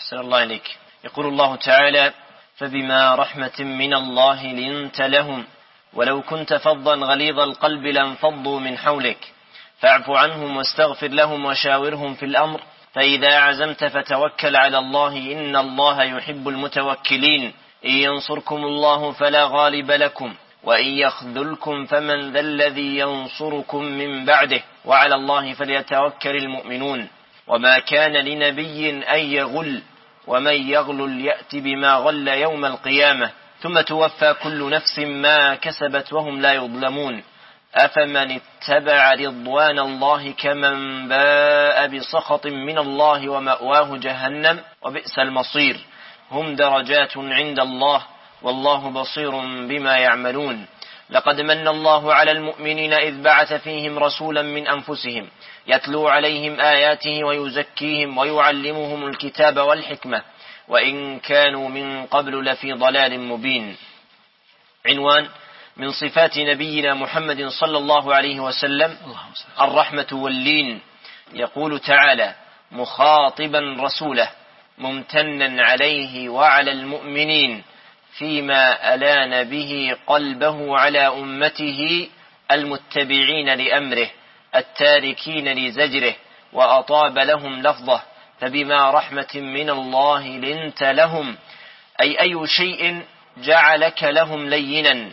أحسن الله إليك. يقول الله تعالى: فبما رحمة من الله لنت لهم ولو كنت فظا غليظ القلب لانفضوا من حولك فاعف عنهم واستغفر لهم وشاورهم في الأمر فإذا عزمت فتوكل على الله إن الله يحب المتوكلين. إن ينصركم الله فلا غالب لكم وإن يخذلكم فمن ذا الذي ينصركم من بعده وعلى الله فليتوكل المؤمنون. وما كان لنبي أن يغل ومن يغل يأت بما غل يوم القيامة ثم توفى كل نفس ما كسبت وهم لا يظلمون. أفمن اتبع رضوان الله كمن باء بسخط من الله ومأواه جهنم وبئس المصير. هم درجات عند الله والله بصير بما يعملون. لقد من الله على المؤمنين إذ بعث فيهم رسولا من أنفسهم يتلو عليهم آياته ويزكيهم ويعلمهم الكتاب والحكمة وإن كانوا من قبل لفي ضلال مبين. عنوان من صفات نبينا محمد صلى الله عليه وسلم الرحمة واللين. يقول تعالى مخاطبا رسوله ممتنا عليه وعلى المؤمنين فيما ألان به قلبه على أمته المتبعين لأمره التاركين لزجره وأطاب لهم لفظه فبما رحمة من الله لنت لهم أي شيء جعلك لهم لينا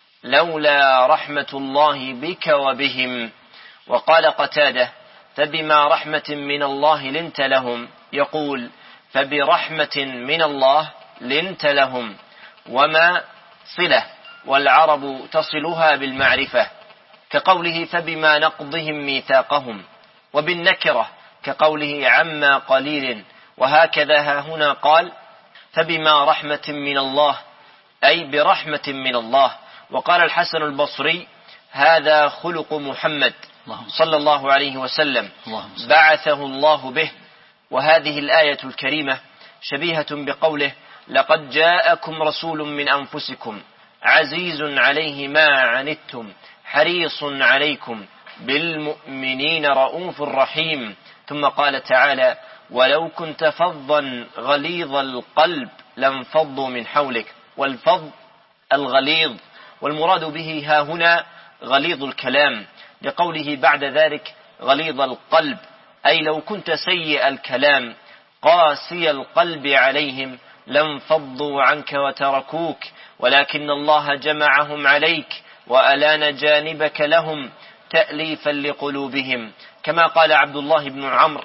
لولا رحمة الله بك وبهم. وقال قتادة فبما رحمة من الله لنت لهم يقول فبرحمة من الله لنت لهم وما صلة والعرب تصلها بالمعرفة كقوله فبما نقضهم ميثاقهم وبالنكرة كقوله عما قليل. وهكذا ها هنا قال فبما رحمة من الله أي برحمة من الله. وقال الحسن البصري هذا خلق محمد صلى الله عليه وسلم بعثه الله به. وهذه الآية الكريمة شبيهة بقوله لقد جاءكم رسول من أنفسكم عزيز عليه ما عنتم حريص عليكم بالمؤمنين رؤوف رحيم. ثم قال تعالى ولو كنت فظا غليظ القلب لانفضوا من حولك. والفظ الغليظ والمراد به ها هنا غليظ الكلام لقوله بعد ذلك غليظ القلب أي لو كنت سيء الكلام قاسي القلب عليهم لانفضوا عنك وتركوك ولكن الله جمعهم عليك وألان جانبك لهم تأليفا لقلوبهم. كما قال عبد الله بن عمرو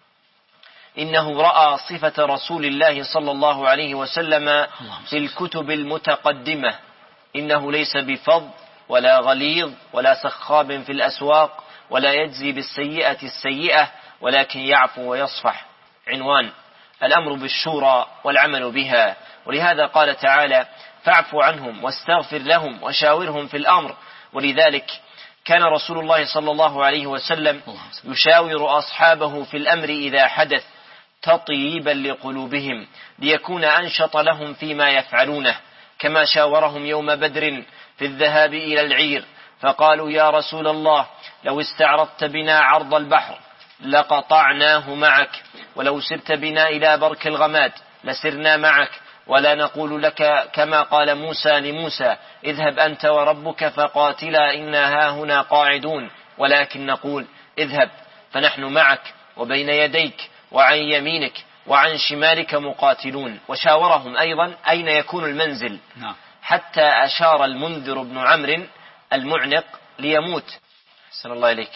إنه رأى صفة رسول الله صلى الله عليه وسلم في الكتب المتقدمة إنه ليس بفظ ولا غليظ ولا سخاب في الأسواق ولا يجزي بالسيئة السيئة ولكن يعفو ويصفح. عنوان الأمر بالشورى والعمل بها. ولهذا قال تعالى فاعف عنهم واستغفر لهم وشاورهم في الأمر. ولذلك كان رسول الله صلى الله عليه وسلم يشاور أصحابه في الأمر إذا حدث تطييبا لقلوبهم ليكون أنشط لهم فيما يفعلونه كما شاورهم يوم بدر في الذهاب إلى العير فقالوا يا رسول الله لو استعرضت بنا عرض البحر لقطعناه معك ولو سرت بنا إلى برك الغماد لسرنا معك ولا نقول لك كما قال موسى لموسى اذهب أنت وربك فقاتلا إنا هاهنا قاعدون ولكن نقول اذهب فنحن معك وبين يديك وعن يمينك وعن شمالك مقاتلون. وشاورهم أيضا أين يكون المنزل حتى أشار المنذر بن عمرو المعنق ليموت صلى الله عليك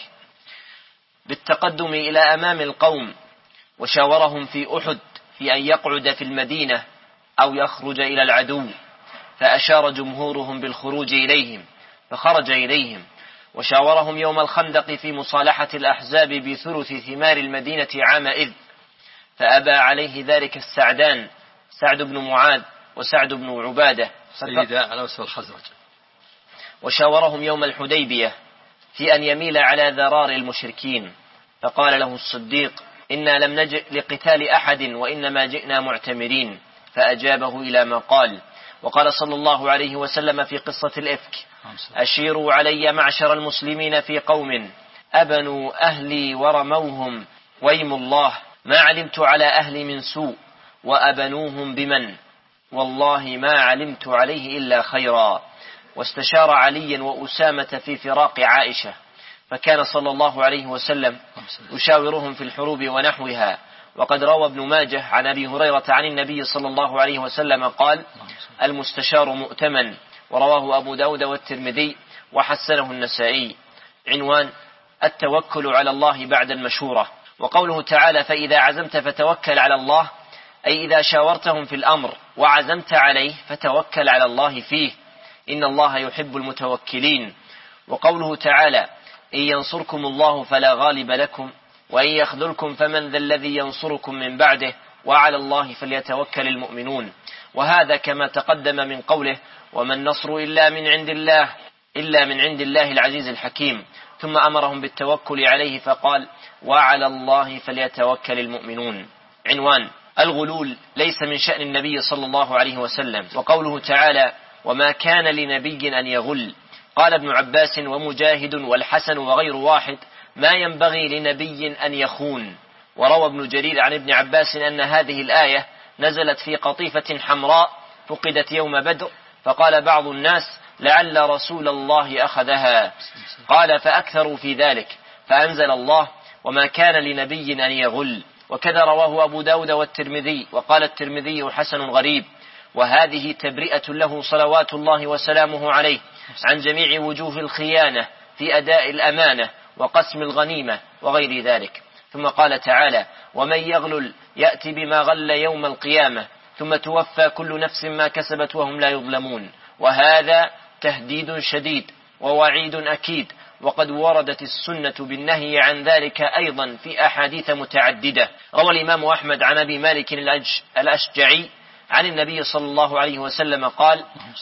بالتقدم إلى أمام القوم. وشاورهم في أحد في أن يقعد في المدينة أو يخرج إلى العدو فأشار جمهورهم بالخروج إليهم فخرج إليهم. وشاورهم يوم الخندق في مصالحة الأحزاب بثلث ثمار المدينة عامئذ فأبى عليه ذلك السعدان سعد بن معاذ وسعد بن عبادة سيدا الأوس والخزرج. وشاورهم يوم الحديبية في أن يميل على ذرار المشركين فقال له الصديق إنا لم نجئ لقتال أحد وإنما جئنا معتمرين فأجابه إلى ما قال. وقال صلى الله عليه وسلم في قصة الإفك أشيروا علي معشر المسلمين في قوم أبنوا أهلي ورموهم ويم الله ما علمت على أهلي من سوء وأبنوهم بمن؟ والله ما علمت عليه إلا خيرا. واستشار عليا وأسامة في فراق عائشة، فكان صلى الله عليه وسلم يشاورهم في الحروب ونحوها. وقد روى ابن ماجه عن أبي هريرة عن النبي صلى الله عليه وسلم قال: المستشار مؤتمن. ورواه أبو داود والترمذي وحسنه النسائي. عنوان: التوكل على الله بعد المشورة. وقوله تعالى: فإذا عزمت فتوكل على الله، أي إذا شاورتهم في الأمر وعزمت عليه فتوكل على الله فيه، إن الله يحب المتوكلين. وقوله تعالى: إن ينصركم الله فلا غالب لكم وإن يخذلكم فمن ذا الذي ينصركم من بعده وعلى الله فليتوكل المؤمنون. وهذا كما تقدم من قوله: وما النصر إلا من عند الله العزيز الحكيم. ثم أمرهم بالتوكل عليه فقال: وعلى الله فليتوكل المؤمنون. عنوان: الغلول ليس من شأن النبي صلى الله عليه وسلم. وقوله تعالى: وما كان لنبي أن يغل. قال ابن عباس ومجاهد والحسن وغير واحد: ما ينبغي لنبي أن يخون. وروى ابن جرير عن ابن عباس أن هذه الآية نزلت في قطيفة حمراء فقدت يوم بدر، فقال بعض الناس: لعل رسول الله أخذها. قال: فأكثروا في ذلك، فأنزل الله: وما كان لنبي أن يغل. وكذا رواه أبو داود والترمذي، وقال الترمذي: حسن غريب. وهذه تبرئة له صلوات الله وسلامه عليه عن جميع وجوه الخيانة في أداء الأمانة وقسم الغنيمة وغير ذلك. ثم قال تعالى: ومن يغلل يأتي بما غل يوم القيامة ثم توفى كل نفس ما كسبت وهم لا يظلمون. وهذا تهديد شديد ووعيد أكيد، وقد وردت السنة بالنهي عن ذلك أيضا في أحاديث متعددة. روى الإمام أحمد عن أبي مالك الأشجعي عن النبي صلى الله عليه وسلم قال: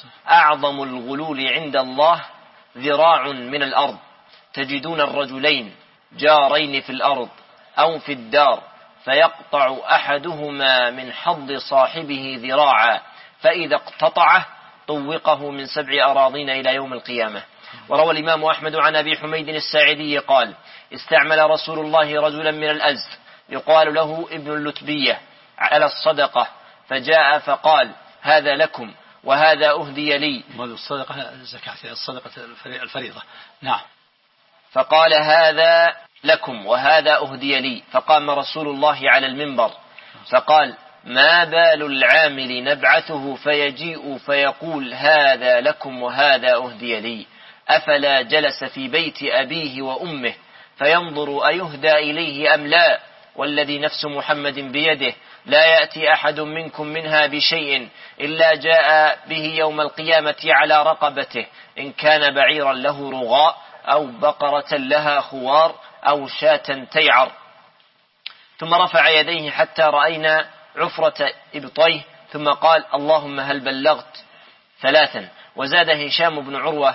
أعظم الغلول عند الله ذراع من الأرض، تجدون الرجلين جارين في الأرض أو في الدار، فيقطع أحدهما من حظ صاحبه ذراعا، فإذا اقتطعه طوقه من 7 أراضين إلى يوم القيامة. وروى الإمام أحمد عن أبي حميد الساعدي قال: استعمل رسول الله رجلا من الأزد يقال له ابن اللتبية على الصدقة، فجاء فقال: هذا لكم وهذا أهدي لي. الصدقة زكاة، الصدقة الفريضة. نعم. فقال: هذا لكم وهذا أهدي لي. فقام رسول الله على المنبر فقال: ما بال العامل نبعثه فيجيء فيقول: هذا لكم وهذا أهدي لي؟ أفلا جلس في بيت أبيه وأمه فينظر أيهدى إليه أم لا؟ والذي نفس محمد بيده لا يأتي أحد منكم منها بشيء إلا جاء به يوم القيامة على رقبته، إن كان بعيرا له رغاء أو بقرة لها خوار أو شاة تيعر. ثم رفع يديه حتى رأينا عفرة إبطيه، ثم قال: اللهم هل بلغت؟ 3. وزاد هشام بن عروة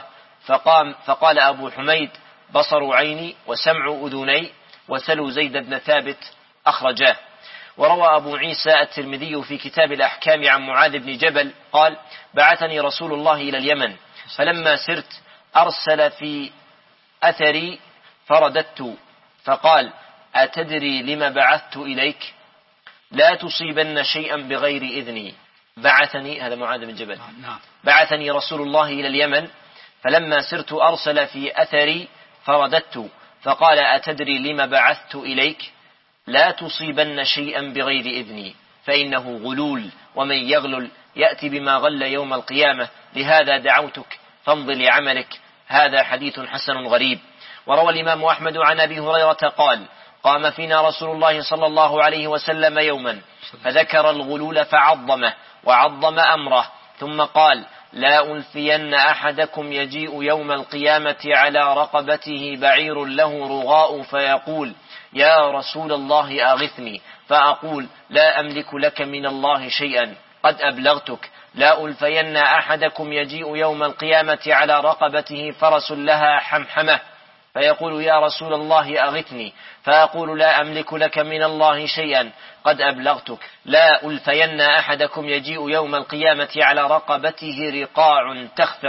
فقال أبو حميد: بصر عيني وسمع أذني وسلوا زيد بن ثابت أخرجاه. وروى أبو عيسى الترمذي في كتاب الأحكام عن معاذ بن جبل قال: بعثني رسول الله إلى اليمن، فلما سرت أرسل في أثري فرددت، فقال: أتدري لما بعثت إليك؟ لا تصيبن شيئا بغير إذني. بعثني، هذا معاذ بن جبل، بعثني رسول الله إلى اليمن، فلما سرت أرسل في أثري فرددت، فقال: أتدري لما بعثت إليك؟ لا تصيبن شيئا بغير إذني، فإنه غلول، ومن يغلل يأتي بما غل يوم القيامة، لهذا دعوتك فامض لعملك. هذا حديث حسن غريب. وروى الإمام أحمد عن أبي هريرة قال: قام فينا رسول الله صلى الله عليه وسلم يوما فذكر الغلول فعظمه وعظم أمره، ثم قال: لا ألفين أحدكم يجيء يوم القيامة على رقبته بعير له رغاء فيقول: يا رسول الله أغثني، فأقول: لا أملك لك من الله شيئا، قد أبلغتك. لا ألفين أحدكم يجيء يوم القيامة على رقبته فرس لها حمحمة، فيقول: يا رسول الله أغثني، فأقول: لا أملك لك من الله شيئا، قد أبلغتك. لا ألفين أحدكم يجيء يوم القيامة على رقبته رقاع تخفق،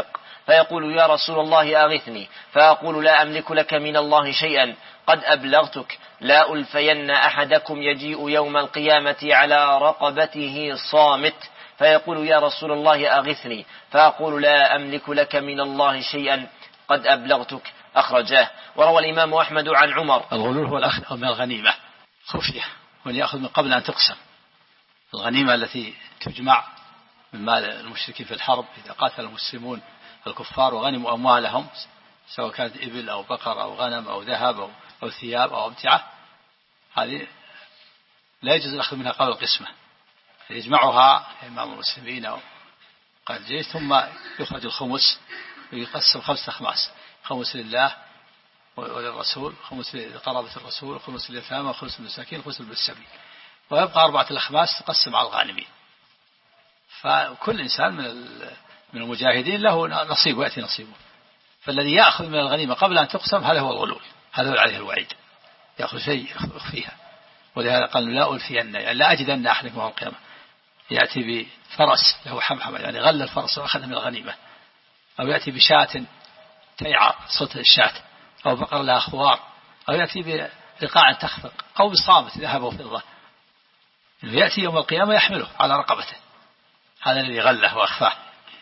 فيقول يا رسول الله أغثني، فأقول لا أملك لك من الله شيئا قد أبلغتك، لا ألفين أحدكم يجيء يوم القيامة على رقبته صامت، فيقول يا رسول الله أغثني، فأقول لا أملك لك من الله شيئا قد أبلغتك. أخرجاه. وروى الإمام أحمد عن عمر. الغلول هو الأخذ من الغنيمة خفية، وليأخذ من قبل أن تقسم. الغنيمة التي تجمع من مال المشركين في الحرب إذا قاتل المسلمون الكفار وغنموا أموالهم، سواء كانت إبل أو بقر أو غنم أو ذهب أو ثياب أو أمتعة، هذه لا يجوز الأخذ منها قبل القسمة، يجمعها إمام المسلمين أو قال الجيش، ثم يخرج الخمس ويقسم 5 أخماس، خمس لله وللرسول، خمس لقرابة الرسول، خمس لليتامى، خمس للمساكين، خمس للسبيل، ويبقى 4 الأخماس تقسم على الغانمين. فكل إنسان من المجاهدين له نصيب ويأتي نصيبه. فالذي يأخذ من الغنيمة قبل أن تقسم هذا هو الغلول، هذا هو عليه الوعيد، يأخذ شيء فيها. ولهذا قال لا ألفين، يعني لا أجدن أحدكم يوم القيامة يأتي بفرس له حمحمة، يعني غل الفرس وأخذ من الغنيمة، أو يأتي بشاة تيعر صوت الشاة، أو بقر لها خوار، أو يأتي برقاع تخفق، أو بصامت ذهب وفضة، يأتي يوم القيامة يحمله على رقبته، هذا الذي غله وأخفاه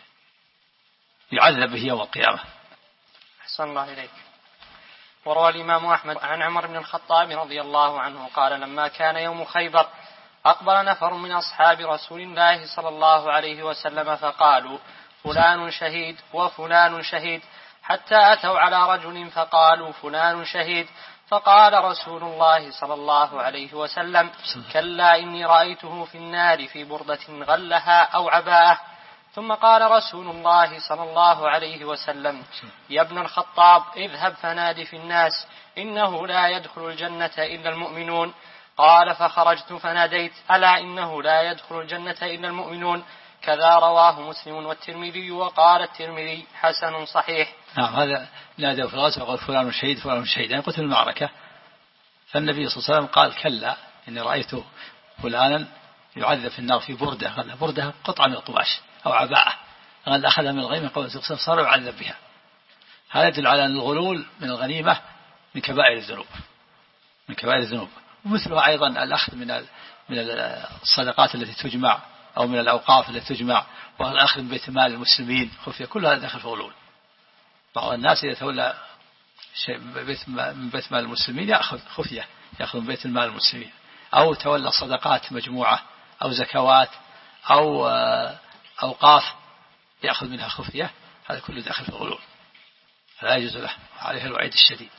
يعذب به يوم القيامة. أحسن الله إليك. وروى الإمام أحمد عن عمر بن الخطاب رضي الله عنه قال لما كان يوم خيبر أقبل نفر من أصحاب رسول الله صلى الله عليه وسلم فقالوا فلان شهيد وفلان شهيد، حتى أتوا على رجل فقالوا فلان شهيد، فقال رسول الله صلى الله عليه وسلم كلا إني رأيته في النار في بردة غلها أو عباءة. ثم قال رسول الله صلى الله عليه وسلم يا ابن الخطاب اذهب فنادي في الناس إنه لا يدخل الجنة إلا المؤمنون. قال فخرجت فناديت ألا إنه لا يدخل الجنة إلا المؤمنون. كذا رواه مسلم والترمذي، وقال الترمذي حسن صحيح. نعم، هذا نادى في الغزوة وقال فلان شهيد فلان شهيد، يعني قتل المعركة. فالنبي صلى الله عليه وسلم قال كلا إني رأيت فلانا يعذب في النار في بردة، بردة قطعة من القماش أو عباءة، قال أخذها من الغنيمة قبل سقسم صار يعذب بها. هذا يدل على أن الغلول من الغنيمة من كبائر الذنوب، من كبائر الذنوب. ومثلها أيضا الأخذ من الصدقات التي تجمع أو من الأوقاف التي تجمع، والأخذ من بيت مال المسلمين خفية، كل هذا داخل في الغلول. بعض الناس إذا تولى شيء من بيت مال المسلمين يأخذ خفية، يأخذ من بيت المال المسلمين، أو تولى صدقات مجموعة أو زكوات أو أوقاف يأخذ منها خفية، هذا كله داخل في الغلول، لا يجوز له، عليه الوعيد الشديد.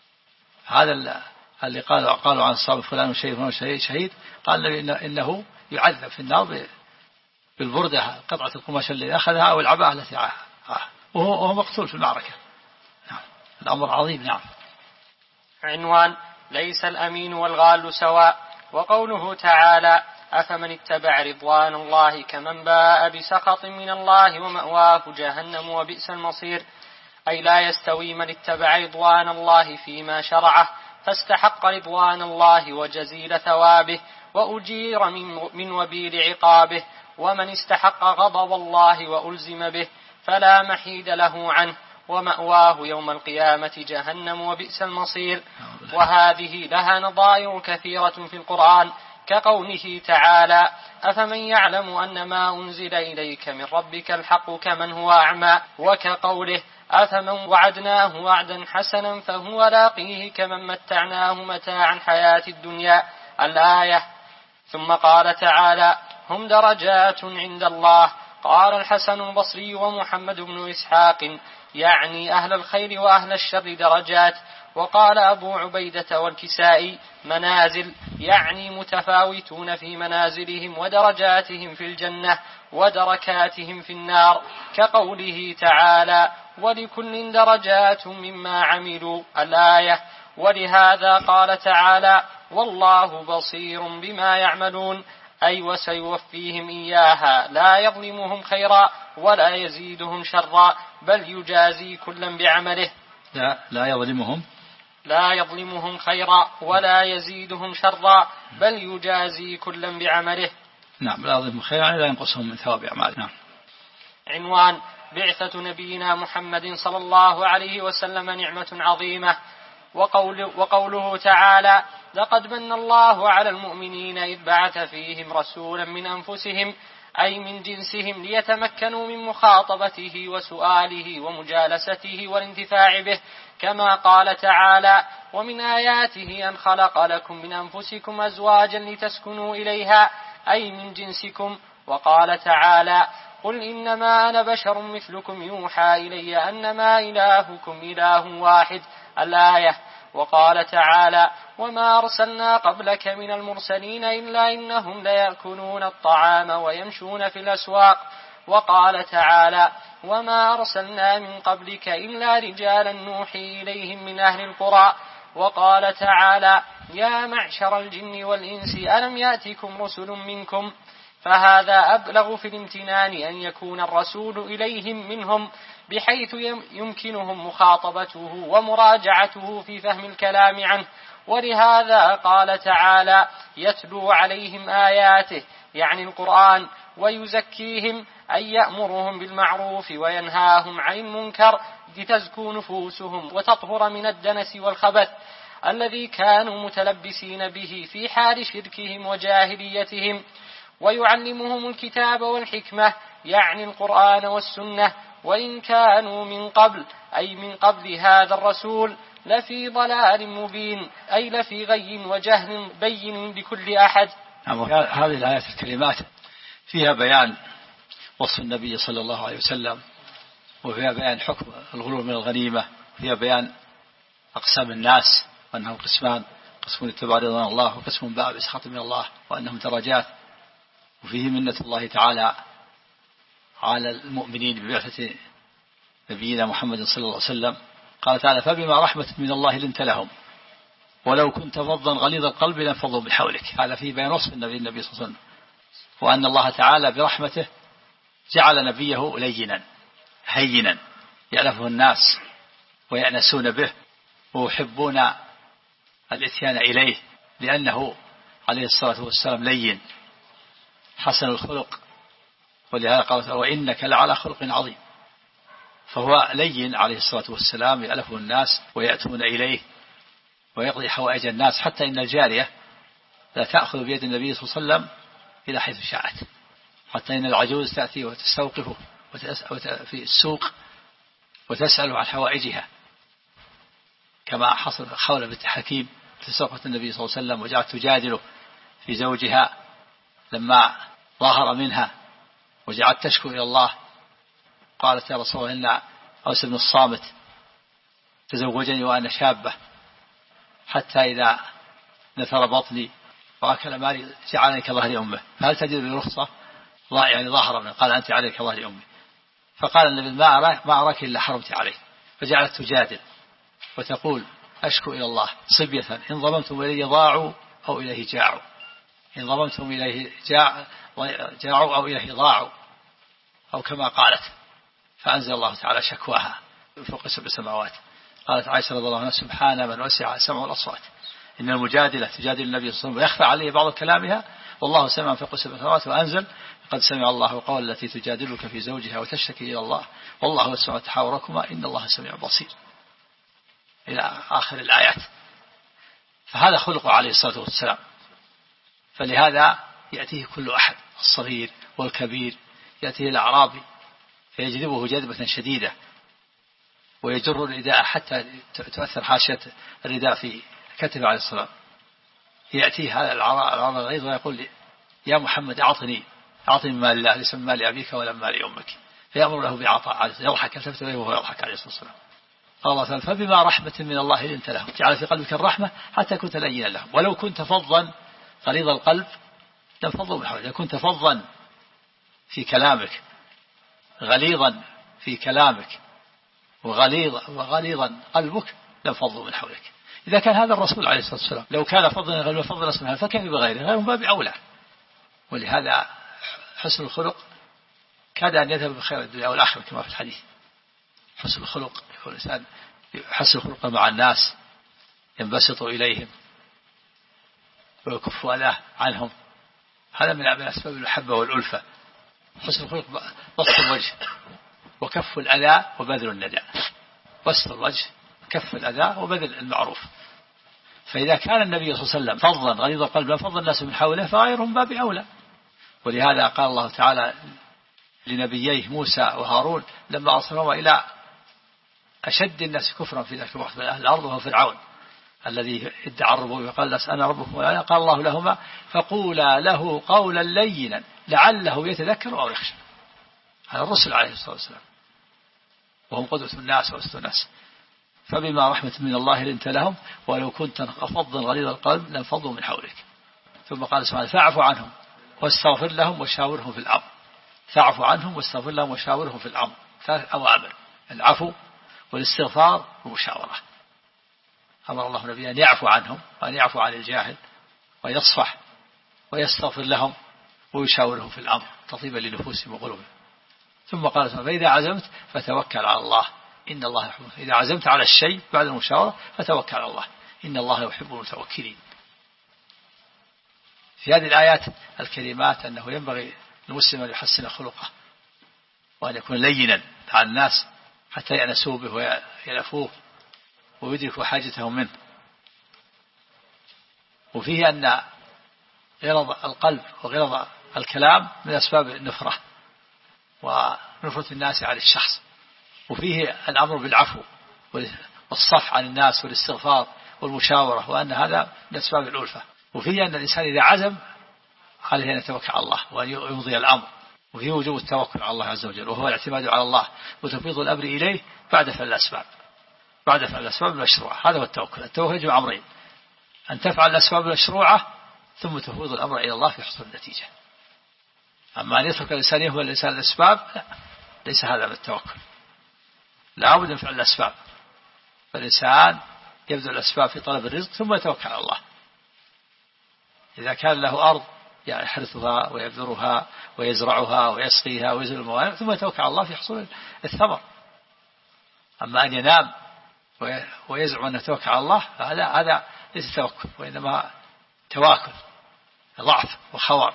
هذا اللي قالوا عن الصحابة فلان شهيد فلان شهيد، قال إنه يعذب في النار بالبردة قطعة القماش اللي أخذها أو العباءة التي وهو مقتول في المعركة. نعم. الأمر عظيم. نعم. عنوان ليس الأمين والغال سواء. وقوله تعالى أفمن اتبع رضوان الله كمن باء بسخط من الله ومأواه جهنم وبئس المصير، أي لا يستوي من اتبع رضوان الله فيما شرعه فاستحق رضوان الله وجزيل ثوابه وأجير من وبيل عقابه، ومن استحق غضب الله وألزم به فلا محيد له عنه ومأواه يوم القيامة جهنم وبئس المصير. وهذه لها نظائر كثيرة في القرآن، كقوله تعالى أفمن يعلم أن ما أنزل إليك من ربك الحق كمن هو أعمى، وكقوله أفمن وعدناه وعدا حسنا فهو لاقيه كمن متعناه متاع الحياة الدنيا الآية. ثم قال تعالى هم درجات عند الله. قال الحسن البصري ومحمد بن إسحاق يعني أهل الخير وأهل الشر درجات. وقال أبو عبيدة والكسائي منازل، يعني متفاوتون في منازلهم ودرجاتهم في الجنة ودركاتهم في النار، كقوله تعالى ولكل درجات مما عملوا الآية. ولهذا قال تعالى والله بصير بما يعملون، أي وسيوفيهم إياها لا يظلمهم خيرا ولا يزيدهم شرا بل يجازي كلا بعمله. لا يظلمهم خيرا ولا يزيدهم شرا بل يجازي كلا بعمله. نعم، لا يظلمهم خيرا لا ينقصهم من ثواب أعمالهم. عنوان بعثة نبينا محمد صلى الله عليه وسلم نعمة عظيمة. وقوله تعالى: لقد من الله على المؤمنين إذ بعث فيهم رسولا من أنفسهم أي من جنسهم ليتمكنوا من مخاطبته وسؤاله ومجالسته والانتفاع به، كما قال تعالى: ومن آياته أن خلق لكم من أنفسكم أزواجا لتسكنوا إليها أي من جنسكم. وقال تعالى: قل إنما أنا بشر مثلكم يوحى إلي أنما إلهكم إله واحد الآية. وقال تعالى: وما أرسلنا قبلك من المرسلين إلا إنهم ليأكلون الطعام ويمشون في الأسواق. وقال تعالى: وما أرسلنا من قبلك إلا رجالا نوحي إليهم من أهل القرى. وقال تعالى: يا معشر الجن والإنس ألم يأتكم رسل منكم. فهذا أبلغ في الامتنان أن يكون الرسول إليهم منهم بحيث يمكنهم مخاطبته ومراجعته في فهم الكلام عنه. ولهذا قال تعالى: يتلو عليهم آياته يعني القرآن ويزكيهم أي يأمرهم بالمعروف وينهاهم عن المنكر لتزكو نفوسهم وتطهر من الدنس والخبث الذي كانوا متلبسين به في حال شركهم وجاهليتهم، ويعلمهم الكتاب والحكمة يعني القرآن والسنة، وإن كانوا من قبل أي من قبل هذا الرسول لفي ضلال مبين أي لفي غي وجهل بين بكل أحد. هذه الآيات الكلمات فيها بيان وصف النبي صلى الله عليه وسلم، وفيها بيان حكم الغلول من الغنيمة، وفيها بيان أقسام الناس وأنهم قسمان: قسم اتبع رضوان الله وقسم باء بسخط من الله وأنهم درجات. وفيه منة الله تعالى على المؤمنين ببعثة نبينا محمد صلى الله عليه وسلم. قال تعالى: فبما رحمة من الله لنت لهم ولو كنت فظا غليظ القلب لانفضوا من حولك. هذا فيه بيان وصف النبي صلى الله عليه وسلم، وأن الله تعالى برحمته جعل نبيه لينا هينا يألفه الناس ويأنسون به ويحبون الاتيان إليه، لأنه عليه الصلاة والسلام لين حسن الخلق. ولهذا قال: وإنك لعلى خلق عظيم. فهو لين عليه الصلاة والسلام يألفه الناس ويأتون إليه ويقضي حوائج الناس، حتى إن الجارية لا تأخذ بيد النبي صلى الله عليه وسلم إلى حيث شاءت، حتى إن العجوز تأتي وتستوقفه في السوق وتسأل عن حوائجها، كما حصل خولة بنت حكيم تستوقفت النبي صلى الله عليه وسلم وجعلت تجادله في زوجها لما ظهر منها، وجعلت تشكو إلى الله. قالت: يا رسول الله إن أوس بن الصامت تزوجني وأنا شابة، حتى إذا نثر بطني وأكل مالي جعلني كظهر أمه، فهل تجد لي رخصة؟ يعني ظهر منه. قال: أنت عليك كظهر أمي. فقال النبي: ما أراك إلا حرمت عليه. فجعلت تجادل وتقول: أشكو إلى الله صبية إن ضممتم إليه ضاعوا أو إليه جاعوا، إن ضممتم إليه جاعوا أو إليه ضاعوا، أو كما قالت. فأنزل الله تعالى شكواها فوق 7 سماوات. قالت عائشة رضي الله عنها: سبحان من وسع سمع الأصوات، إن المجادلة تجادل النبي صلى الله عليه وسلم ويخفى عليه بعض كلامها والله سمع فوق 7 سماوات. وأنزل: قد سمع الله قول التي تجادلك في زوجها وتشتكي إلى الله والله يسمع تحاوركما إن الله سميع بصير، إلى آخر الآيات. فهذا خلقه عليه الصلاة والسلام. فلهذا يأتيه كل أحد، الصغير والكبير، يأتيه الأعرابي فيجذبه جذبة شديدة ويجر الرداء حتى تؤثر حاشية الرداء في كتفه عليه الصلاة. يأتيه هذا العرب الغيظ ويقول: يا محمد أعطني من مال الله ليس من مال أبيك ولا من مال أمك، فيأمر له بعطاء. يضحك، يلتفت إليه وهو يضحك عليه الصلاة والسلام. قال الله تعالى: فبما رحمة من الله لنت لهم، جعل في قلبك الرحمة حتى كنت لينا لهم ولو كنت فظا غليظ القلب لانفضوا من حولك. إذا كنت فظا في كلامك، غليظا في كلامك، وغليظا قلبك لانفضوا من حولك. إذا كان هذا الرسول عليه الصلاة والسلام لو كان فضلا غير فضل اسمها فكيف بغيره؟ غير باب أولى. ولهذا حسن الخلق كاد أن يذهب بخير الدنيا والآخرة كما في الحديث. حسن الخلق يقول الإنسان حسن الخلق مع الناس، ينبسط إليهم ويكف أذاه عنهم، هذا من أسباب المحبة والألفة. حسن الخلق بسط الوجه وكف الأذى وبذل الندى، وستر الوجه، كف الأذى وبذل المعروف. فإذا كان النبي صلى الله عليه وسلم فظا غليظ القلب لفظ الناس من حوله فغيرهم باب أولى. ولهذا قال الله تعالى لنبييه موسى وهارون لما أرسلهما إلى أشد الناس كفرا في ذلك الوقت من أهل الأرض وهو فرعون الذي ادعى الربوبية وقال أنا ربكم ولا، قال الله لهما فقولا له قولا لينا لعله يتذكر أو يخشى. هذا الرسل عليه الصلاة والسلام وهم قدوة الناس وأسوة الناس. فبما رحمة من الله لنت لهم ولو كنت فظا غليظ القلب لانفضوا من حولك. ثم قال سبحانه فاعف عنهم واستغفر لهم وشاورهم في الأمر. فاعف عنهم واستغفر لهم وشاورهم في الأمر، 3 أوامر: العفو والاستغفار والمشاورة. أمر الله نبيه أن يعفو عنهم وأن يعفو عن الجاهل ويصفح ويستغفر لهم ويشاورهم في الأمر تطيبا لنفوسهم وقلوبهم. ثم قال فإذا عزمت فتوكل على الله إن الله يحب. إذا عزمت على الشيء بعد المشاورة فتوكل على الله إن الله يحب المتوكلين. في هذه الآيات الكريمات أنه ينبغي المسلم أن يحسن خلقه وأن يكون لينا على الناس حتى يأنسوا به ويلفوه ويدركوا حاجتهم منه. وفيه أن غلظ القلب وغلظ الكلام من أسباب النفرة ونفرة الناس عن الشخص. وفيه الأمر بالعفو والصفح عن الناس والاستغفار والمشاورة وأن هذا من أسباب الألفة. وفيه أن الإنسان إذا عزم عليه أن يتوكل على الله وأن يمضي الأمر. وفيه وجوب التوكل على الله عز وجل وهو الاعتماد على الله وتفويض الأمر إليه بعد فعل الأسباب. بعد فعل الأسباب المشروعة هذا هو التوكل. التوكل يجمع أمرين: أن تفعل الأسباب المشروعة ثم تفوض الأمر إلى الله في حصول النتيجة. أما أن يترك الإنسان يهوى الإنسان الأسباب لا، ليس هذا من التوكل. لا بد من فعل الأسباب. فالإنسان يبذل الأسباب في طلب الرزق ثم يتوكل على الله. إذا كان له أرض يحرثها ويبذرها ويزرعها ويسقيها ويزرع الموانع ثم يتوكل على الله في حصول الثمر. أما أن ينام ويزعم أن يتوكل على الله هذا ليس توكل وإنما تواكل، ضعف وخور.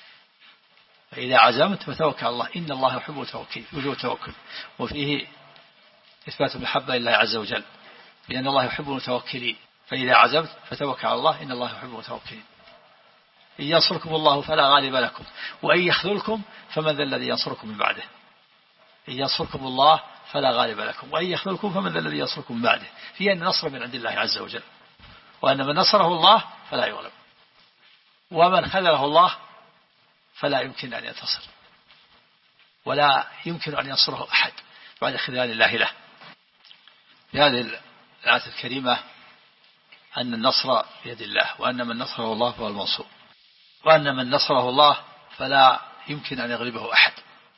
فإذا عزمت فتوكل على الله إن الله يحب التوكل. وجوب التوكل وفيه إثبات المحبة لله عز وجل لأن الله يحب المتوكلين. فإذا عزمت فتوكل على الله إن الله يحب المتوكلين. إن ينصركم الله فلا غالب لكم وإن يخذلكم فمن ذا الذي ينصركم من بعده. إن ينصركم الله فلا غالب لكم وإن يخذلكم فمن ذا الذي ينصركم من بعده. في أن النصر من عند الله عز وجل وأن من نصره الله فلا يغلب ومن خذله الله فلا يمكن أن ينتصر ولا يمكن أن ينصره أحد بعد خذلان الله له. في هذه الآية الكريمة أن النصر بيد الله وأن من نصره الله فهو المنصور وأن من نصره الله فلا يمكن أن يغلبه أحد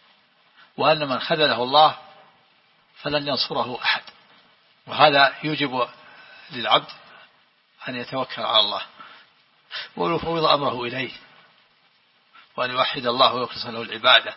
وأن من خذله الله فلن ينصره أحد. وهذا يوجب للعبد أن يتوكل على الله وأن يفوض أمره إليه وأن يوحد الله ويخلص له العبادة.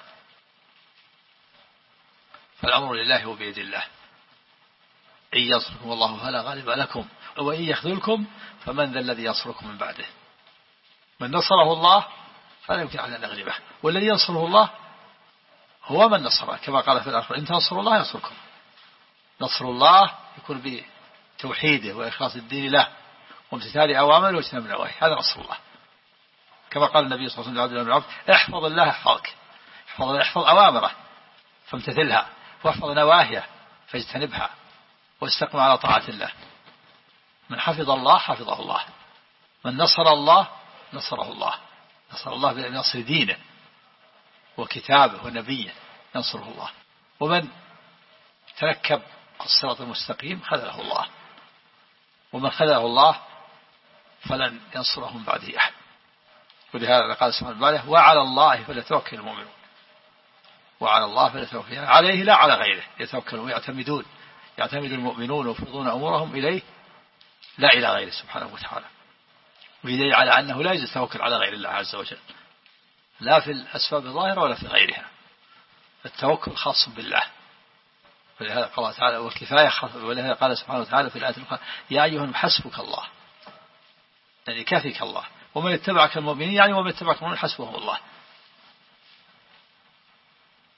فالأمر لله وبيد الله. إن ينصركم الله فلا غالب لكم وإن يخذلكم فمن ذا الذي ينصركم من بعده. من نصره الله فلا يمكن أن نغلبه والذي ينصره الله هو من نصره كما قال في الآخر إن تنصروا الله ينصركم. نصر الله يكون بتوحيده وإخلاص الدين له وامتثال أوامره واجتناب نواهيه. هذا نصر الله كما قال النبي صلى الله عليه وسلم احفظ الله يحفظك. احفظ أوامره فامتثلها واحفظ نواهيه فاجتنبها واستقم على طاعة الله. من حفظ الله حفظه الله. من نصر الله نصره الله. نصر الله بنصر دينه وكتابه ونبيه ينصره الله. ومن تركب الصراط المستقيم خذله الله ومن خذله الله فلن ينصره من بعده أحد. ولهذا قال سبحانه وتعالى وعلى الله فليتوكل المؤمنون. وعلى الله فليتوكل عليه لا على غيره. يتوكلون ويعتمدون يعتمد المؤمنون ويفرضون أمورهم إليه لا إلى غيره سبحانه وتعالى. ويدل على أنه لا يجوز التوكل على غير الله عز وجل لا في الأسباب الظاهرة ولا في غيرها. التوكل خاص بالله. ولهذا قال الله تعالى والكفاية ولهذا قال سبحانه وتعالى في الآية الأخرى يا أيها حسبك الله يعني كافيك الله ومن اتبعك المؤمنين يعني ومن اتبعك المؤمنين حسبهم الله.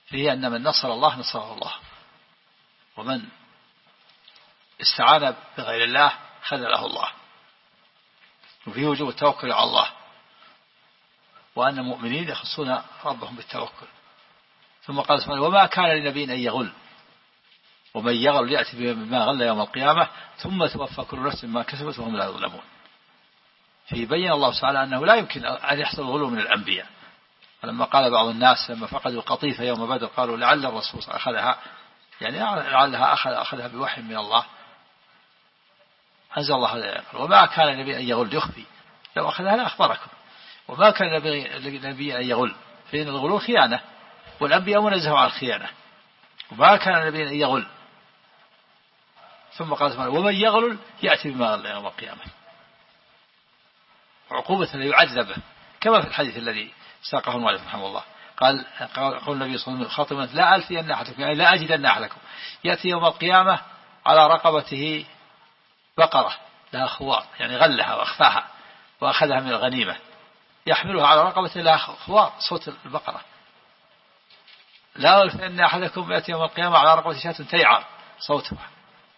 فيه أن من نصر الله نصره الله، ومن استعان بغير الله خذله الله، وفيه وجوب التوكل على الله، وأن المؤمنين يخصون ربهم بالتوكل. ثم قال سبحانه وما كان لنبي أن يغل ومن يغل يأتي بما غل يوم القيامة ثم توفى كل نفس ما كسبت وهم لا يظلمون. فيبين الله تعالى أنه لا يمكن أن يحصل الغلو من الأنبياء. لما قال بعض الناس لما فقدوا القطيفة يوم بدر قالوا لعل الرسول أخذها، يعني لعلها أخذها بوحي من الله، أنزل الله هذا وما كان لنبي أن يغل يخفي، لو أخذها لأخبركم. وما كان لنبي أن يغل، فإن الغلو خيانة، والأنبياء منزهوا عن الخيانة. وما كان لنبي أن يغل. ثم قال سبحانه ومن يغلل يأتي بما غل يوم القيامة، عقوبة يعذبه، كما في الحديث الذي ساقه المؤلف رحمه الله. قال النبي صلى الله عليه وسلم خاطبا لا ألفين أحدكم، يعني لا أجدن أحدكم يأتي يوم القيامة على رقبته بقرة لها خوار، يعني غلها وأخفاها وأخذها من الغنيمة، يحملها على رقبته لها خوار صوت البقرة. لا ألفين أحدكم يأتي يوم القيامة على رقبته شاة تيعر صوتها.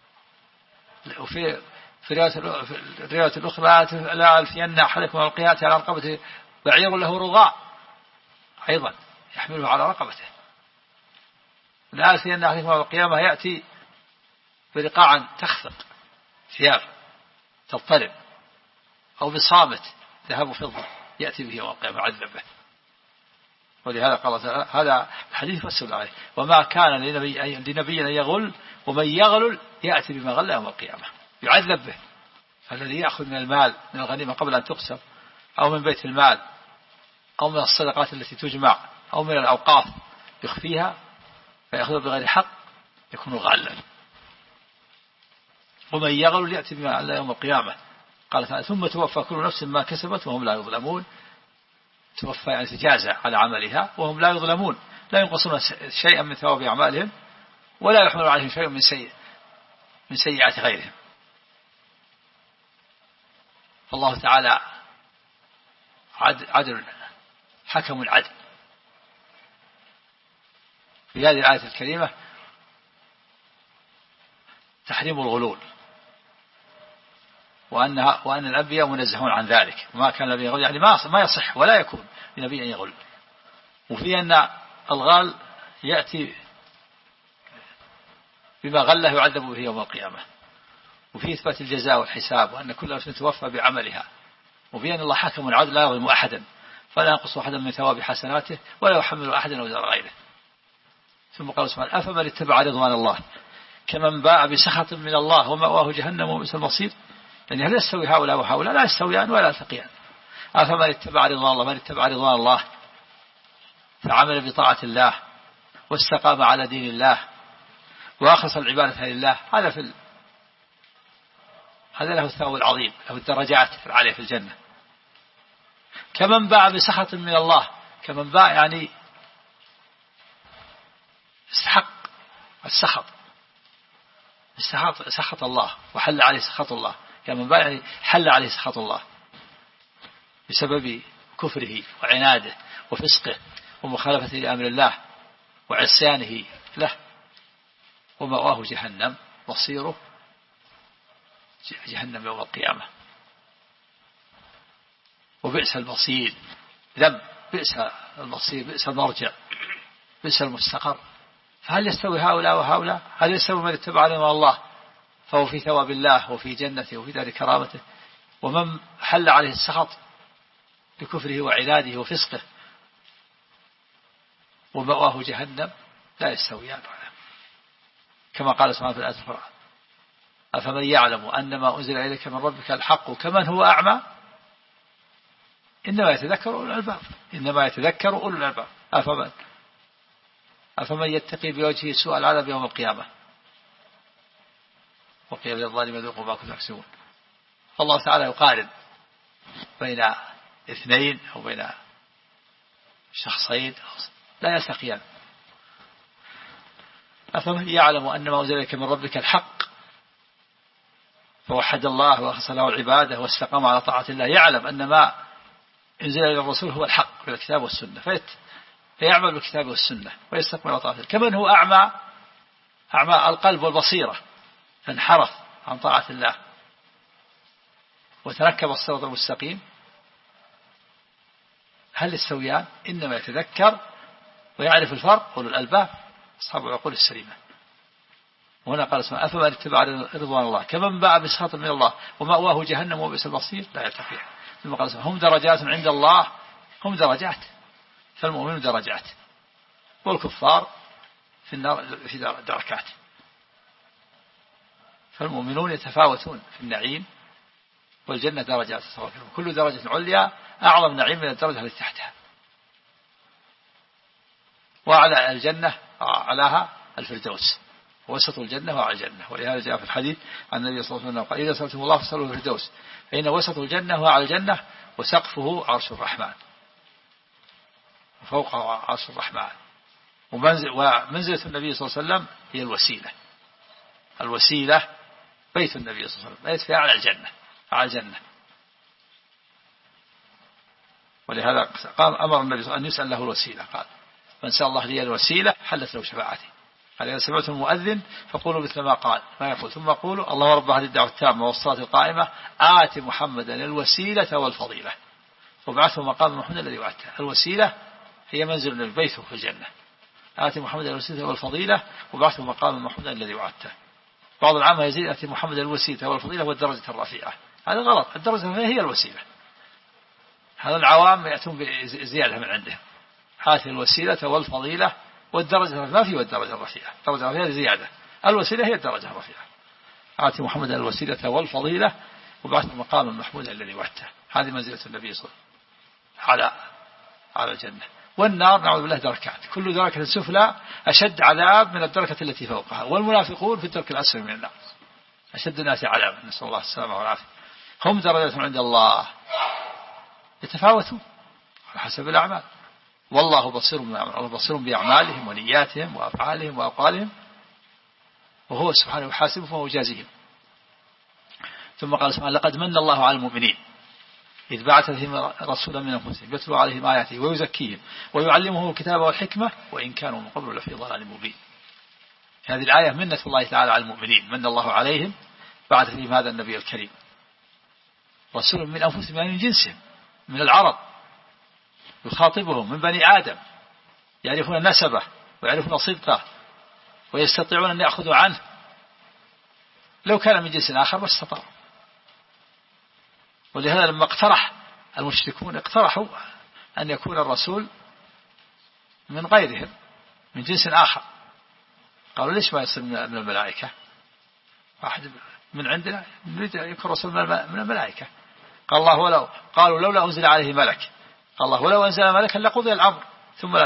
وفي الرواية الأخرى لا ألفين أحدكم يوم القيامة على رقبته بعير له رغاء، أيضا يحمله على رقبته. لا ألفين أحدكم يوم القيامة يأتي برقاع تخفق ثياب تضطرب، أو بصامت ذهب وفضة يأتي به يوم القيامة عذبه. ولهذا قال هذا الحديث فسر عليه وما كان لنبي أن يغل ومن يغلل يأتي بما غل يوم القيامة، يعذب به. فالذي يأخذ من المال من الغنيمة قبل أن تقسم، أو من بيت المال، أو من الصدقات التي تجمع، أو من الأوقاف يخفيها فيأخذ بغير حق يكون غالا. ومن يغلل يأتي بما غل يوم القيامة. قال تعالى ثم توفى كل نفس ما كسبت وهم لا يظلمون. توفى يعني تجازى على عملها وهم لا يظلمون، لا ينقصون شيئا من ثواب أعمالهم ولا يحمل عليهم شيء من سيئات غيرهم. فالله تعالى عدل حكم عدل. في هذه الآية الكريمة تحريم الغلول، وأن الأنبياء منزهون عن ذلك، وما كان النبي يغل، يعني ما يصح ولا يكون لنبي أن يغل. وفي أن الغال يأتي بما غله يعذب به يوم القيامة. وفي إثبات الجزاء والحساب، وأن كل نفس توفى بعملها. وفي أن الله حكم عدل لا يظلم أحدا، فلا ينقص أحدا من ثواب حسناته ولا يحمل أحدا وزر غيره. ثم قال سبحانه أفمن اتبع رضوان الله كمن باء بسخط من الله ومأواه جهنم وبئس المصير. يعني هل يستوي هؤلاء وهؤلاء؟ لا يستويان ولا يلتقيان. أفمن اتبع رضوان الله، من اتبع رضوان الله فعمل بطاعة الله واستقام على دين الله وأخلص العبادة لله، هذا له الثواب العظيم، له الدرجات العالية في الجنة. كمن باء بسخط من الله، كمن باء يعني استحق السخط، سخط الله وحل عليه سخط الله. كمن باء يعني حل عليه سخط الله بسبب كفره وعناده وفسقه ومخالفته لأمر الله وعصيانه له، ومأواه جهنم، مصيره جهنم يوم القيامة. وبئس المصير، ذنب، بئس المصير، بئس المرجع، بئس المستقر. فهل يستوي هؤلاء وهؤلاء؟ هل يستوي من اتبع رضوان الله فهو في ثواب الله وفي جنته وفي دار كرامته، ومن حل عليه السخط بكفره وعناده وفسقه ومأواه جهنم؟ لا يستويان. كما قال سبحانه في الآية الأخرى أفمن يعلم أن ما أنزل إليك من ربك الحق كمن هو أعمى إنما يتذكر أولو الألباب. إنما يتذكر أولو الألباب. أفمن يتقي بوجهه سوء العذاب يوم القيامة وقيل للظالمين ذوقوا ما كنتم تكسبون. فالله تعالى يقارن بين اثنين أو بين شخصين لا يلتقيان. أفمن يعلم أن ما أنزل إليك من ربك الحق فوحد الله وأخلص له العبادة واستقام على طاعة الله، يعلم أن ما أنزل إلى الرسول هو الحق في الكتاب والسنة، فيعمل بالكتاب والسنة ويستقبل طاعته، كمن هو أعمى القلب والبصيرة فانحرف عن طاعة الله وتنكب الصراط المستقيم. هل يستويان؟ إنما يتذكر ويعرف الفرق أولو الألباب أصحاب العقول السليمة. وهنا قال سبحانه أفمن اتبع رضوان الله كمن باع بسخط من الله ومأواه جهنم وبئس المصير لا يرتفع. ثم قال سبحانه هم درجات عند الله، هم درجات، فالمؤمنون درجات والكفار في النار في دركات. فالمؤمنون يتفاوتون في النعيم والجنة درجات، كل درجة عليا أعظم نعيم من الدرجة التي تحتها. وعلى الجنة علاها الفردوس، وسط الجنة وعلى الجنة. ولهذا جاء في الحديث عن النبي صلى الله عليه وسلم قال إذا سألتم الله فاسألوه الفردوس فإن وسط الجنة وعلى الجنة وسقفه عرش الرحمن وفوقه عرش الرحمن. ومنزلة النبي صلى الله عليه وسلم هي الوسيلة بيت النبي صلى الله عليه وسلم بيت في أعلى الجنة، على الجنة. ولهذا قال أمر النبي صلى الله عليه وسلم أن يسأل له الوسيلة، قال من سأل الله لي الوسيلة حلت له شفاعتي. قال إذا سمعتم المؤذن فقولوا مثل ما يقول ثم قولوا اللهم رب هذه الدعوة التامة والصلاة القائمة آت محمدا الوسيلة والفضيلة وابعثه مقام محمد الذي وعدته. الوسيلة هي منزل النبي بيته في الجنة، آت محمدا الوسيلة والفضيلة وابعثه مقام محمد الذي وعدته. بعض العامة يزيد آت محمد الوسيلة والفضيلة والدرجة الرفيعة، هذا غلط. الدرجة الرفيعة هي الوسيلة، هذا العوام يأتون بزيادة من عندهم. آت الوسيلة والفضيلة والدرجة ما في والدرجة الرفيعة، الدرجة الرفيعة زيادة، الوسيلة هي الدرجة الرفيعة. آت محمد الوسيلة والفضيلة وبعث مقام محمود الذي وعدته. هذه منزلة النبي صلى الله عليه وسلم على الجنة. والنار نعوذ بالله دركات، كل دركة سفلى أشد عذاب من الدركة التي فوقها، والمنافقون في الدرك الأسفل من النار أشد الناس عذابا، نسأل الله السلامة والعافية. هم درجات عند الله يتفاوتون على حسب الأعمال، والله بصير بما يعملون، الله بصير بأعمالهم ونياتهم وأفعالهم وأقوالهم، وهو سبحانه يحاسبهم ويجازيهم. ثم قال سبحانه لقد من الله على المؤمنين إذ بعث فيهم رسولا من أنفسهم يتلو عليهم آياته ويزكيهم ويعلمهم الكتاب والحكمة وإن كانوا من قبل لفي ضلال مبين. هذه الآية منة الله تعالى على المؤمنين، من الله عليهم بعث فيهم هذا النبي الكريم رسول من أنفسهم يعني من جنسهم من العرب، يخاطبهم من بني آدم يعرفون نسبه ويعرفون صدقه ويستطيعون أن يأخذوا عنه. لو كان من جنس آخر ما استطاعوا. ولهذا لما اقترح المشركون اقترحوا أن يكون الرسول من غيرهم من جنس آخر، قالوا ليش ما يصير من الملائكة، واحد من عندنا نريد يكون رسول من الملائكة. قال الله قالوا لولا أنزل عليه ملك، قال الله ولو أنزل ملكا لقضي الأمر ثم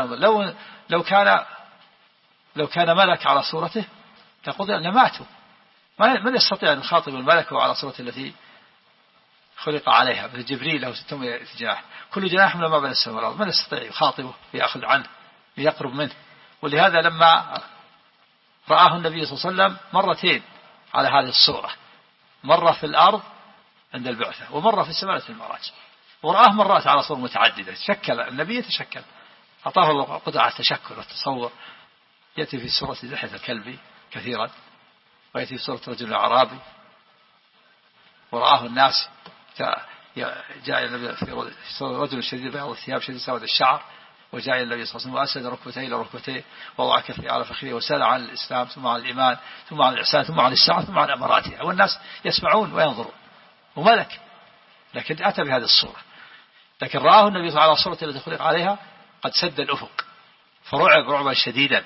لو كان ملك على صورته لقضي لماتوا. من يستطيع أن يخاطب الملك على صورته التي خلق عليها؟ مثل جبريل له 600 جناح، كل جناح من ما بين السماء والأرض، من يستطيع يخاطبه ويأخذ عنه ويقرب منه؟ ولهذا لما رآه النبي صلى الله عليه وسلم مرتين على هذه الصورة، مرة في الأرض عند البعثة ومرة في السماء في المعراج، ورآه مرات على صور متعددة. تشكل النبي يتشكل، أعطاه الله قدرة على التشكل والتصور. يأتي في سورة دحية الكلب كثيرا، ويأتي في سورة رجل أعرابي ورآه الناس. جاء النبي في رجل شديد بياض الثياب شديد سواد الشعر، وجاء النبي صلى الله عليه وسلم وأسد ركبتيه إلى ركبتيه ووضع كفيه على فخذه وسأل عن الإسلام ثم عن الإيمان ثم عن الإحسان ثم عن الساعة ثم عن أمراتها، والناس يسمعون وينظرون. وملك لكن أتى بهذه الصورة، لكن رآه النبي صلى الله عليه وسلم على الصورة التي خلق عليها قد سد الأفق فرعب رعبا شديدا،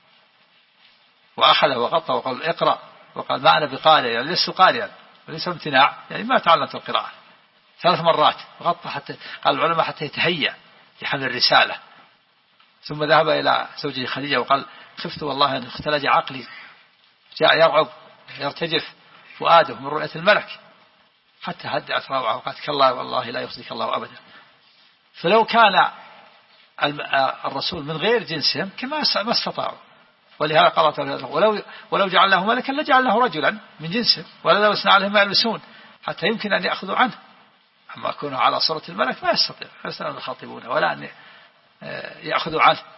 وأخذه وغطى وقال اقرأ، وقال ما أنا بقارئ يعني لست قارئا وليس امتناع يعني ما تعلمت القراءة 3 مرات، وغطى حتى قال العلماء حتى يتهيأ لحمل الرسالة. ثم ذهب إلى زوجه خديجة وقال خفت والله أن اختلج عقلي، جاء يرعب يرتجف فؤاده من رؤية الملك، حتى هدأت روعه وقالت كلا والله لا يخزيك الله أبدا. فلو كان الرسول من غير جنسهم كما ما استطاعوا. ولهذا قال تعالى ولو جعلناه ملكا لجعلناه رجلا من جنسه ولا لبسنا عليهم ما يلبسون حتى يمكن أن يأخذوا عنه. أما كونه على صورة الملك ما يستطيع أن يخاطبونه ولا أن يأخذوا عنه.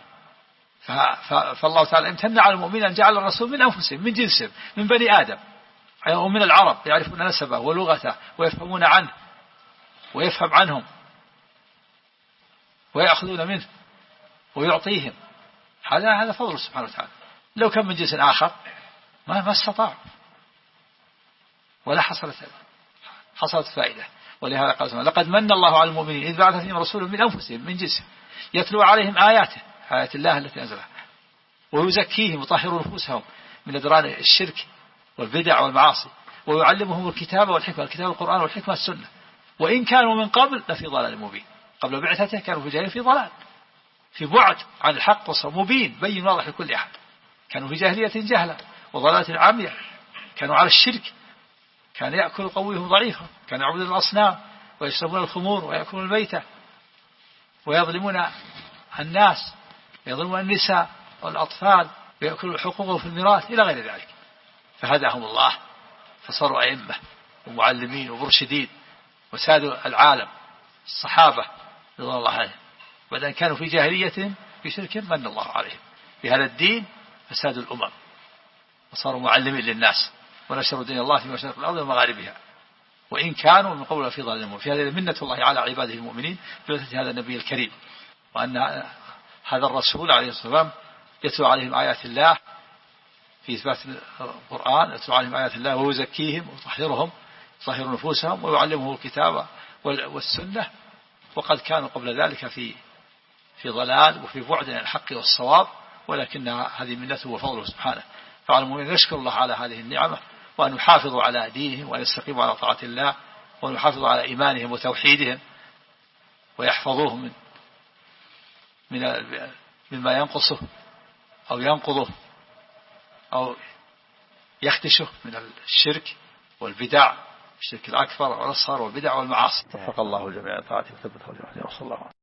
فالله تعالى امتن على المؤمنين أن جعل الرسول من أنفسهم، من جنسهم، من بني آدم ومن العرب، يعرفون نسبه ولغته ويفهمون عنه ويفهم عنهم ويأخذون منه ويعطيهم. هذا فضل سبحانه وتعالى. لو كان من جنس آخر ما استطاع ولا حصلت فائدة. ولهذا قال لقد من الله على المؤمنين إذ بعث فيهم رسولا من أنفسهم من جنسهم يتلو عليهم آياته، آيات الله التي أنزلها، ويزكيهم ويطهر نفوسهم من أدران الشرك والبدع والمعاصي، ويعلمهم الكتاب والحكمة، الكتاب القرآن والحكمة السنة، وإن كانوا من قبل لفي ضلال مبين. قبل بعثته كانوا في الجاهلية في ضلال، في بعد عن الحق مبين بين واضح لكل أحد. كانوا في جاهلية جهلة وضلالة عامية، كانوا على الشرك، كان يأكل قويهم ضعيفا، كان يعبدون الأصنام ويشربون الخمور ويأكلون الميتة ويظلمون الناس، يظلمون النساء والأطفال ويأكلون حقوقهم في الميراث إلى غير ذلك. فهداهم الله فصاروا أئمة ومعلمين ومرشدين وسادوا العالم الصحابة رضي الله عنهم، وإذا كانوا في جاهلية في شرك من الله عليهم بهذا الدين فسادوا الأمم وصاروا معلمين للناس ونشروا دين الله في مشارق الأرض ومغاربها، وإن كانوا من قبل في ضلال مبين. في هذه منة الله على عباده المؤمنين بواسطة هذا النبي الكريم، وأن هذا الرسول عليه الصلاة والسلام يتلو عليهم آيات الله في إثبات القرآن، يتلو عليهم آيات الله ويزكيهم ويطهرهم، يطهر نفوسهم ويعلمهم الكتاب والسنة، وقد كانوا قبل ذلك في ضلال وفي بعد عن الحق والصواب، ولكن هذه منته وفضله سبحانه. فعلى المؤمنين نشكر الله على هذه النعمة، وأن يحافظوا على دينهم وأن يستقيموا على طاعة الله، وأن يحافظوا على إيمانهم وتوحيدهم، ويحفظوه مما ينقصه أو ينقضه أو يخدشه من الشرك والبدع، الشرك الأكبر والأصغر والبدع والمعاصي. وفق الله الجميع طاعته وثبته وصلى الله عليه وسلم.